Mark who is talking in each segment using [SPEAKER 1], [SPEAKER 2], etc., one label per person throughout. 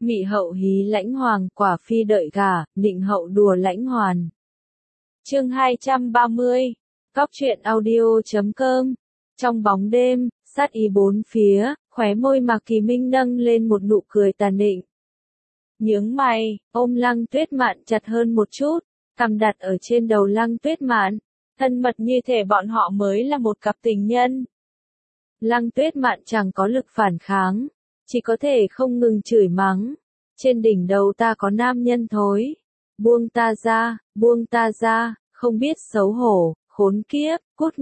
[SPEAKER 1] Mị hậu hí lãnh hoàng, quả phi đợi gả, nịnh hậu đùa lãnh hoàn. Chương 230. Cóc truyện audio.com. Trong bóng đêm, sát ý bốn phía, khóe môi Mạc Kỳ Minh nâng lên một nụ cười tà nịnh. Nhướng mày, ôm Lăng Tuyết Mạn chặt hơn một chút, cằm đặt ở trên đầu Lăng Tuyết Mạn, thân mật như thể bọn họ mới là một cặp tình nhân. Lăng Tuyết Mạn chẳng có lực phản kháng, chỉ có thể không ngừng chửi mắng. Trên đỉnh đầu ta có nam nhân thối. Buông ta ra, không biết xấu hổ, khốn kiếp,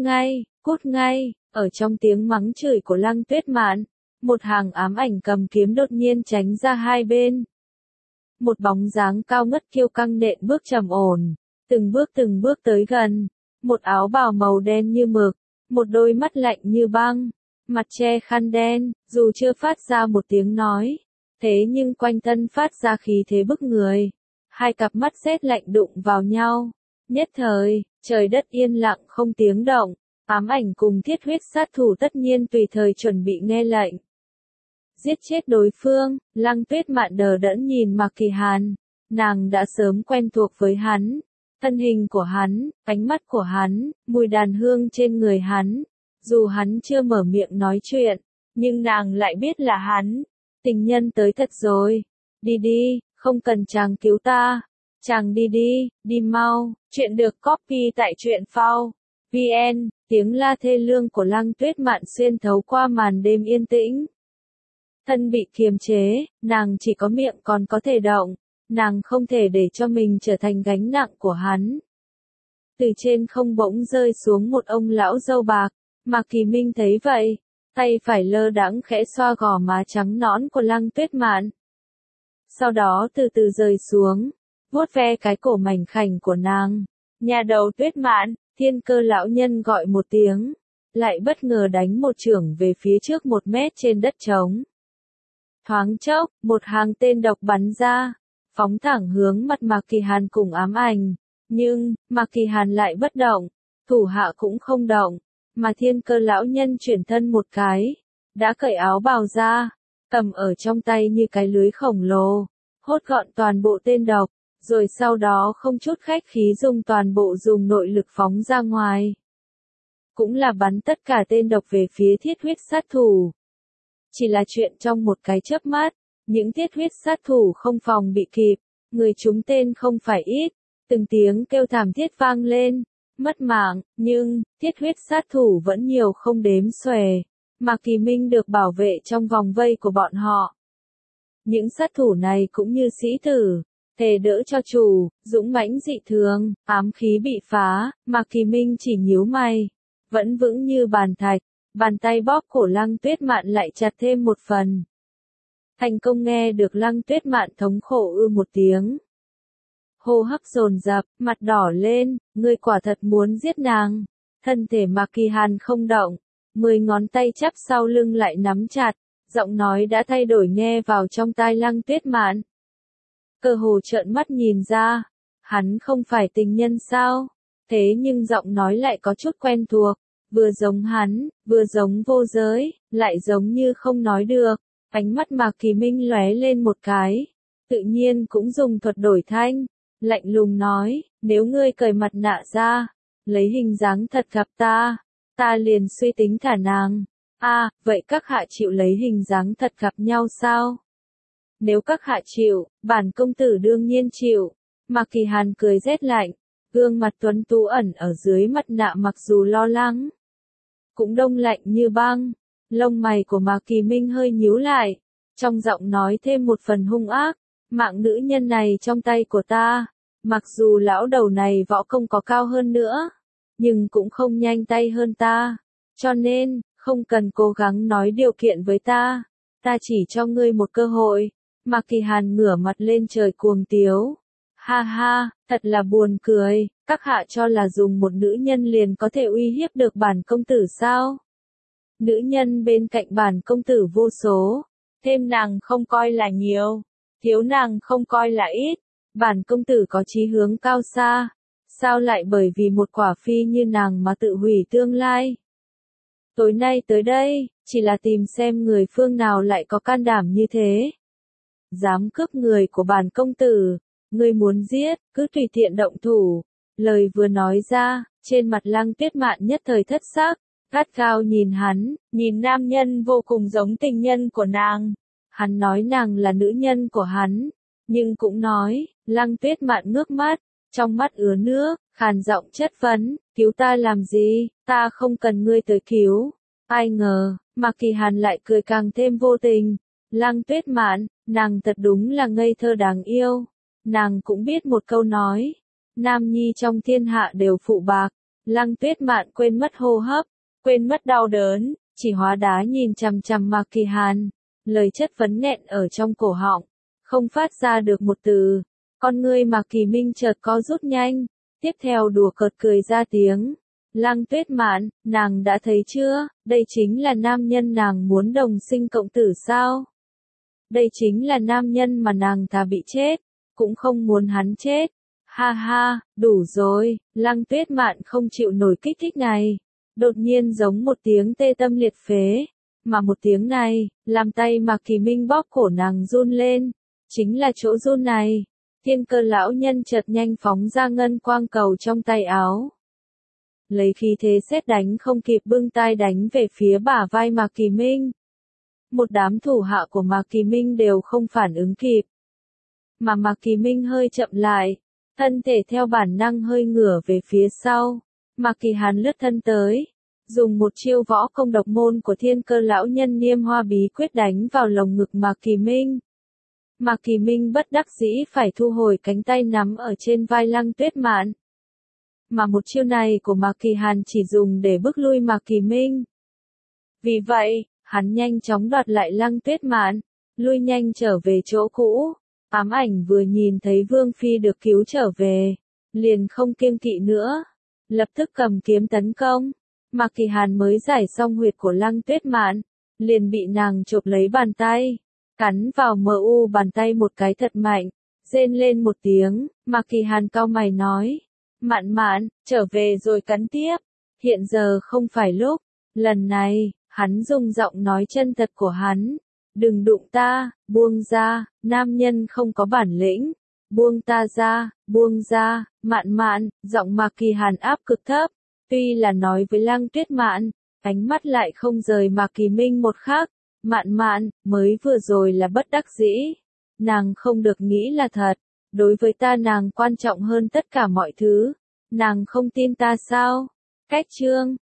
[SPEAKER 1] cút ngay. Ở trong tiếng mắng chửi của Lăng Tuyết Mạn, một hàng ám ảnh cầm kiếm đột nhiên tránh ra hai bên. Một bóng dáng cao ngất kiêu căng nện bước trầm ổn, từng bước tới gần, một áo bào màu đen như mực, một đôi mắt lạnh như băng, mặt che khăn đen, dù chưa phát ra một tiếng nói, thế nhưng quanh thân phát ra khí thế bức người. Hai cặp mắt sét lạnh đụng vào nhau, nhất thời, trời đất yên lặng không tiếng động, ám ảnh cùng thiết huyết sát thủ tất nhiên tùy thời chuẩn bị nghe lệnh. Giết chết đối phương, Lăng Tuyết Mạn đờ đẫn nhìn Mạc Kỳ Hàn, nàng đã sớm quen thuộc với hắn, thân hình của hắn, ánh mắt của hắn, mùi đàn hương trên người hắn, dù hắn chưa mở miệng nói chuyện, nhưng nàng lại biết là hắn. Tình nhân tới thật rồi, đi, không cần chàng cứu ta, chàng đi mau. Chuyện được copy tại truyện phao VN. Tiếng la thê lương của Lăng Tuyết Mạn xuyên thấu qua màn đêm yên tĩnh. Thân bị kiềm chế, nàng chỉ có miệng còn có thể động, nàng không thể để cho mình trở thành gánh nặng của hắn. Từ trên không bỗng rơi xuống một ông lão râu bạc, Mạc Kỳ Minh thấy vậy, tay phải lơ đãng khẽ xoa gò má trắng nõn của Lăng Tuyết Mạn. Sau đó từ từ rơi xuống, vuốt ve cái cổ mảnh khảnh của nàng. Nhà đầu Tuyết Mạn, Thiên Cơ lão nhân gọi một tiếng, lại bất ngờ đánh một chưởng về phía trước 1 mét trên đất trống. Thoáng chốc, một hàng tên độc bắn ra, phóng thẳng hướng mặt Mạc Kỳ Hàn cùng ám ảnh, nhưng Mạc Kỳ Hàn lại bất động, thủ hạ cũng không động, mà Thiên Cơ lão nhân chuyển thân một cái, đã cởi áo bào ra, cầm ở trong tay như cái lưới khổng lồ, hốt gọn toàn bộ tên độc, rồi sau đó không chút khách khí dùng toàn bộ dùng nội lực phóng ra ngoài. Cũng là bắn tất cả tên độc về phía thiết huyết sát thủ. Chỉ là chuyện trong một cái chớp mắt, những thiết huyết sát thủ không phòng bị kịp, người trúng tên không phải ít, từng tiếng kêu thảm thiết vang lên, mất mạng, nhưng, thiết huyết sát thủ vẫn nhiều không đếm xuể. Mạc Kỳ Minh được bảo vệ trong vòng vây của bọn họ. Những sát thủ này cũng như sĩ tử, thề đỡ cho chủ, dũng mãnh dị thường, ám khí bị phá, Mạc Kỳ Minh chỉ nhíu mày, vẫn vững như bàn thạch, bàn tay bóp cổ Lăng Tuyết Mạn lại chặt thêm một phần. Thành công nghe được Lăng Tuyết Mạn thống khổ một tiếng. Hô hấp dồn dập, mặt đỏ lên, ngươi quả thật muốn giết nàng. Thân thể Mạc Kỳ Hàn không động, 10 ngón tay chắp sau lưng lại nắm chặt, giọng nói đã thay đổi nghe vào trong tai Lăng Tuyết Mạn. Cơ hồ trợn mắt nhìn ra, hắn không phải tình nhân sao? Thế nhưng giọng nói lại có chút quen thuộc, vừa giống hắn, vừa giống vô giới, lại giống như không nói được. Ánh mắt Mạc Kỳ Minh lóe lên một cái, tự nhiên cũng dùng thuật đổi thanh, lạnh lùng nói, nếu ngươi cởi mặt nạ ra, lấy hình dáng thật gặp ta liền suy tính thả nàng. Vậy các hạ chịu lấy hình dáng thật gặp nhau sao? Nếu các hạ chịu, bản công tử đương nhiên chịu. Mạc Kỳ Hàn cười rét lạnh, gương mặt tuấn tú ẩn ở dưới mặt nạ mặc dù lo lắng, cũng đông lạnh như băng. Lông mày của Mạc Kỳ Minh hơi nhíu lại, trong giọng nói thêm một phần hung ác, mạng nữ nhân này trong tay của ta, mặc dù lão đầu này võ công có cao hơn nữa, nhưng cũng không nhanh tay hơn ta, cho nên, không cần cố gắng nói điều kiện với ta chỉ cho ngươi một cơ hội. Mạc Kỳ Hàn ngửa mặt lên trời cuồng tiếu. Ha, thật là buồn cười, các hạ cho là dùng một nữ nhân liền có thể uy hiếp được bản công tử sao? Nữ nhân bên cạnh bản công tử vô số, thêm nàng không coi là nhiều, thiếu nàng không coi là ít, bản công tử có chí hướng cao xa, sao lại bởi vì một quả phi như nàng mà tự hủy tương lai? Tối nay tới đây, chỉ là tìm xem người phương nào lại có can đảm như thế. dám cướp người của bản công tử, ngươi muốn giết, cứ tùy tiện động thủ. Lời vừa nói ra, trên mặt Lăng Tuyết Mạn nhất thời thất sắc, gắt gao nhìn hắn, nhìn nam nhân vô cùng giống tình nhân của nàng. Hắn nói nàng là nữ nhân của hắn, nhưng cũng nói, Lăng Tuyết Mạn ngước mắt, trong mắt ứa nước, khàn giọng chất vấn, cứu ta làm gì, ta không cần ngươi tới cứu. Ai ngờ, Mạc Kỳ Hàn lại cười càng thêm vô tình. Lăng Tuyết Mạn, nàng thật đúng là ngây thơ đáng yêu. Nàng cũng biết một câu nói, nam nhi trong thiên hạ đều phụ bạc. Lăng Tuyết Mạn quên mất hô hấp, quên mất đau đớn, chỉ hóa đá nhìn chằm chằm Mạc Kỳ Hàn. Lời chất vấn nghẹn ở trong cổ họng, không phát ra được một từ. Con ngươi Mạc Kỳ Minh chợt co rút nhanh, tiếp theo đùa cợt cười ra tiếng. Lăng Tuyết Mạn, nàng đã thấy chưa, đây chính là nam nhân nàng muốn đồng sinh cộng tử sao? Đây chính là nam nhân mà nàng thà bị chết, cũng không muốn hắn chết. Ha ha, đủ rồi, Lăng Tuyết Mạn không chịu nổi kích thích này. Đột nhiên giống một tiếng tê tâm liệt phế, mà một tiếng này, làm tay Mạc Kỳ Minh bóp cổ nàng run lên. Chính là chỗ run này. Thiên Cơ lão nhân chợt nhanh phóng ra ngân quang cầu trong tay áo. Lấy khí thế sét đánh không kịp bưng tay đánh về phía bả vai Mạc Kỳ Minh. Một đám thủ hạ của Mạc Kỳ Minh đều không phản ứng kịp. Mà Mạc Kỳ Minh hơi chậm lại, thân thể theo bản năng hơi ngửa về phía sau. Mạc Kỳ Hàn lướt thân tới, dùng một chiêu võ công độc môn của Thiên Cơ lão nhân Niêm Hoa Bí Quyết đánh vào lồng ngực Mạc Kỳ Minh. Mạc Kỳ Minh bất đắc dĩ phải thu hồi cánh tay nắm ở trên vai Lăng Tuyết Mạn. Mà một chiêu này của Mạc Kỳ Hàn chỉ dùng để bức lui Mạc Kỳ Minh. Vì vậy, hắn nhanh chóng đoạt lại Lăng Tuyết Mạn, lui nhanh trở về chỗ cũ. Ám Ảnh vừa nhìn thấy Vương Phi được cứu trở về, liền không kiêng kỵ nữa, lập tức cầm kiếm tấn công. Mạc Kỳ Hàn mới giải xong huyệt của Lăng Tuyết Mạn, liền bị nàng chộp lấy bàn tay, cắn vào mu bàn tay một cái thật mạnh, rên lên một tiếng. Mạc Kỳ Hàn cau mày nói, Mạn Mạn, trở về rồi cắn tiếp, hiện giờ không phải lúc. Lần này, hắn dùng giọng nói chân thật của hắn, đừng đụng ta, buông ra, nam nhân không có bản lĩnh, buông ta ra, buông ra. Mạn Mạn, giọng Mạc Kỳ Hàn áp cực thấp, tuy là nói với Lăng Tuyết Mạn, ánh mắt lại không rời Mạc Kỳ Minh một khắc. Mạn Mạn, mới vừa rồi là bất đắc dĩ, nàng không được nghĩ là thật, đối với ta nàng quan trọng hơn tất cả mọi thứ, nàng không tin ta sao? Cách chương